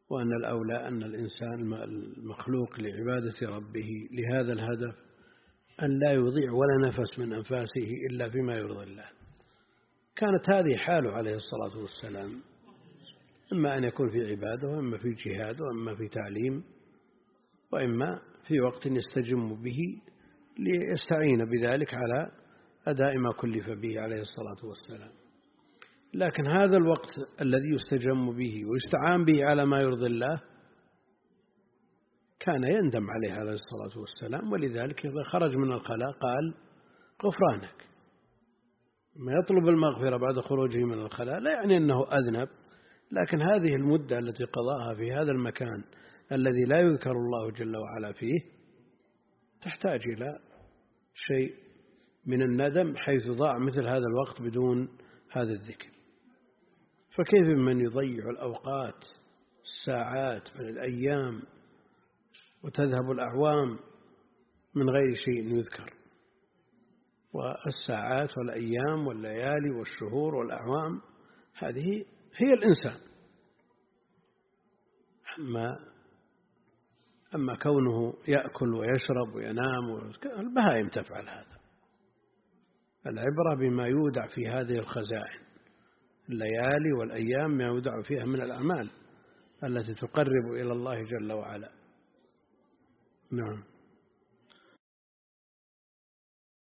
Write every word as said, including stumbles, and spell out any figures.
وأن الأولى أن الإنسان المخلوق لعبادة ربه لهذا الهدف أن لا يضيع ولا نفس من أنفاسه إلا فيما يرضي الله. كانت هذه حاله عليه الصلاة والسلام، إما أن يكون في عبادة وإما في جهاد وإما في تعليم وإما في وقت يستجم به ليستعين بذلك على أداء ما كلف به عليه الصلاة والسلام. لكن هذا الوقت الذي يستجم به ويستعان به على ما يرضي الله كان يندم عليه عليه الصلاة والسلام، ولذلك إذا خرج من الخلاء قال غفرانك، ما يطلب المغفرة بعد خروجه من الخلاء لا يعني أنه أذنب، لكن هذه المدة التي قضاها في هذا المكان الذي لا يذكر الله جل وعلا فيه تحتاج إلى شيء من الندم، حيث ضاع مثل هذا الوقت بدون هذا الذكر. فكيف من يضيع الأوقات الساعات بل الأيام وتذهب الأعوام من غير شيء يذكر؟ والساعات والأيام والليالي والشهور والأعوام هذه هي الإنسان. أما أما كونه يأكل ويشرب وينام، البهائم تفعل هذا. العبرة بما يودع في هذه الخزائن، الليالي والأيام ما يودع فيها من الأعمال التي تقرب إلى الله جل وعلا. نعم.